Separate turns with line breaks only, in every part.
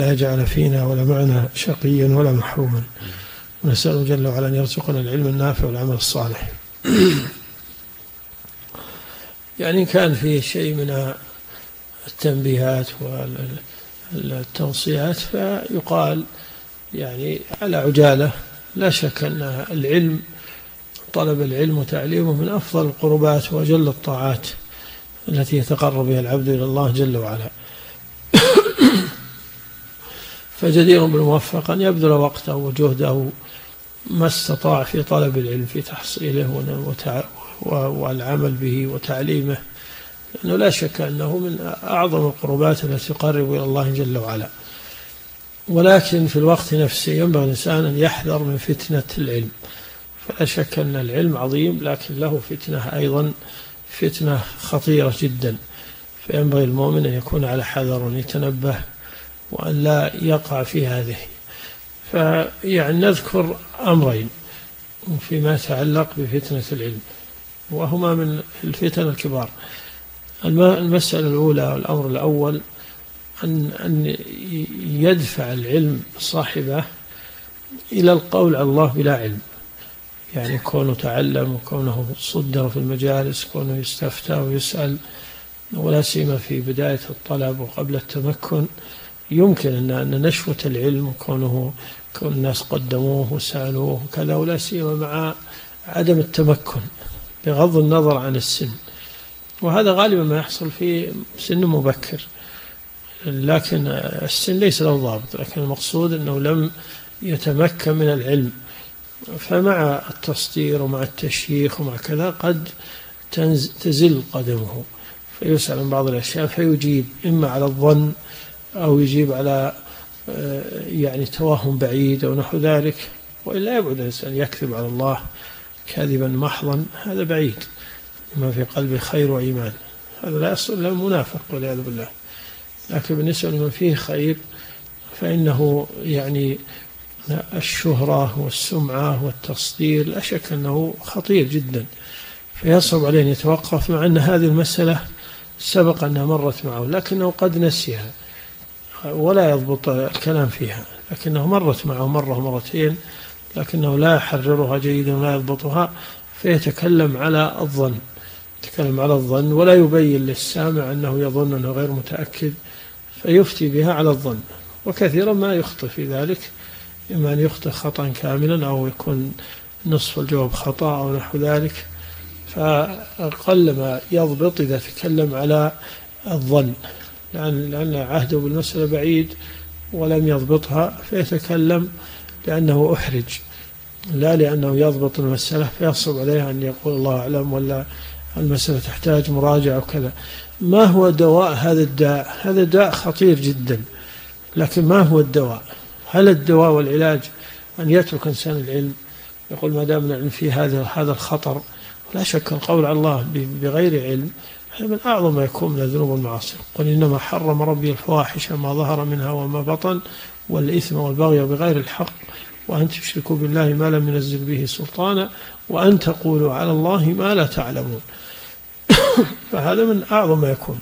لا يجعل فينا ولا معنا شقيا ولا محروما، ونسأله جل وعلا أن يرزقنا العلم النافع والعمل الصالح. يعني كان فيه شيء من التنبيهات والتوصيات، فيقال يعني على عجالة: لا شك أن العلم، طلب العلم وتعليمه من أفضل القربات وأجل الطاعات التي يتقرب بها العبد إلى الله جل وعلا. فجدير بالموفق أن يبذل وقته وجهده ما استطاع في طلب العلم، في تحصيله والعمل به وتعليمه، لأنه لا شك أنه من أعظم القربات التي تقرب إلى الله جل وعلا. ولكن في الوقت نفسه ينبغي الإنسان أن يحذر من فتنة العلم، فلا شك أن العلم عظيم، لكن له فتنة أيضا، فتنة خطيرة جدا، فينبغي المؤمن أن يكون على حذر ويتنبه وأن لا يقع في هذه. فيعني نذكر أمرين فيما يتعلق بفتنة العلم، وهما من الفتن الكبار. المسألة الأولى والأمر الأول أن يدفع العلم صاحبه إلى القول على الله بلا علم، يعني كونه تعلم وكونه صدر في المجالس، كونه يستفتى ويسأل، ولا سيما في بداية الطلب وقبل التمكن، يمكن أن نشوة العلم وكون الناس قدموه وسألوه وكذا، ولا سيما مع عدم التمكن بغض النظر عن السن، وهذا غالبا ما يحصل في سن مبكر، لكن السن ليس له ضابط، لكن المقصود أنه لم يتمكن من العلم، فمع التصدير ومع التشييخ ومع كذا قد تزل قدمه، فيسأل عن بعض الأشياء فيجيب إما على الظن أو يجيب على يعني توهم بعيد أو نحو ذلك، وإلا يبعد الإنسان يكذب على الله كذبا محضا، هذا بعيد، ما في قلبه خير وإيمان، هذا لا يصل إلا منافق والعياذ بالله. لكن بالنسبة لمن فيه خير فإنه يعني الشهرة والسمعة والتصدير لا شك أنه خطير جدا، فيصعب عليه أن يتوقف، مع أن هذه المسألة سبق أنها مرت معه لكنه قد نسيها ولا يضبط الكلام فيها، لكنه مرت معه مرة ومرتين، لكنه لا يحررها جيدا ولا يضبطها، فيتكلم على الظن، يتكلم على الظن ولا يبين للسامع أنه يظن أنه غير متأكد، فيفتي بها على الظن، وكثيرا ما يخطئ في ذلك، إما أن يخطئ خطأ كاملا أو يكون نصف الجواب خطأ أو نحو ذلك، فأقل ما يضبط إذا تكلم على الظن، لأن عهده بالمسألة بعيد ولم يضبطها، فيتكلم لأنه أحرج، لا لأنه يضبط المسألة فيصعب عليه أن يقول الله أعلم، ولا المسألة تحتاج مراجعة وكذا. ما هو دواء هذا الداء؟ هذا داء خطير جدا، لكن ما هو الدواء؟ هل الدواء والعلاج أن يترك إنسان العلم، يقول ما دام العلم فيه هذا الخطر؟ لا شك القول على الله بغير علم من أعظم ما يكون من الذنوب والمعاصي. قل إنما حرم ربي الفواحش ما ظهر منها وما بطن والإثم والبغي بغير الحق وأن تشركوا بالله ما لم ينزل به سلطانا وأن تقولوا على الله ما لا تعلمون. فهذا من أعظم ما يكون.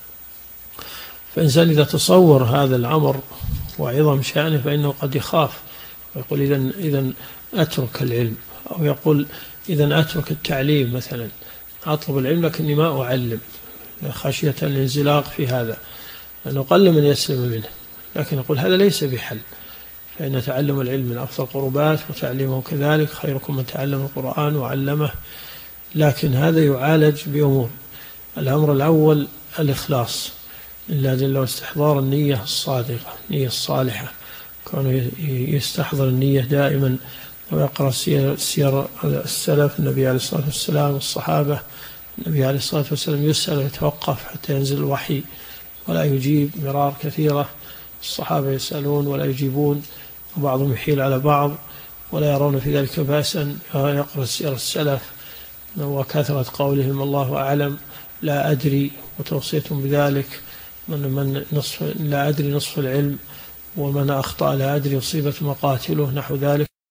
فإنسان إذا تصور هذا الأمر وعظم شأنه فإنه قد يخاف ويقول إذن أترك العلم، أو يقول إذن أترك التعليم مثلا، أطلب العلم لكني ما أعلم خشية الانزلاق في هذا، لأنه قل من يسلم منه. لكن يقول هذا ليس بحل، فإن تعلم العلم من أفضل القربات وتعليمه كذلك، خيركم من تعلم القرآن وعلمه. لكن هذا يعالج بأمور. الأمر الأول الإخلاص لله جل وعلا، واستحضار النية الصادقة، النية الصالحة، كونه يستحضر النية دائما ويقرأ سير السلف، النبي عليه الصلاة والسلام والصحابة. النبي عليه الصلاة والسلام يسأل ويتوقف حتى ينزل الوحي ولا يجيب مرار كثيرة، الصحابة يسألون ولا يجيبون، وبعضهم يحيل على بعض ولا يرون في ذلك بأسا، يقرأ سير السلف وكثرة قولهم الله أعلم، لا أدري، وتوصيتهم بذلك، من نصف لا أدري نصف العلم، ومن أخطأ لا أدري أصيبت مقاتله، نحو ذلك.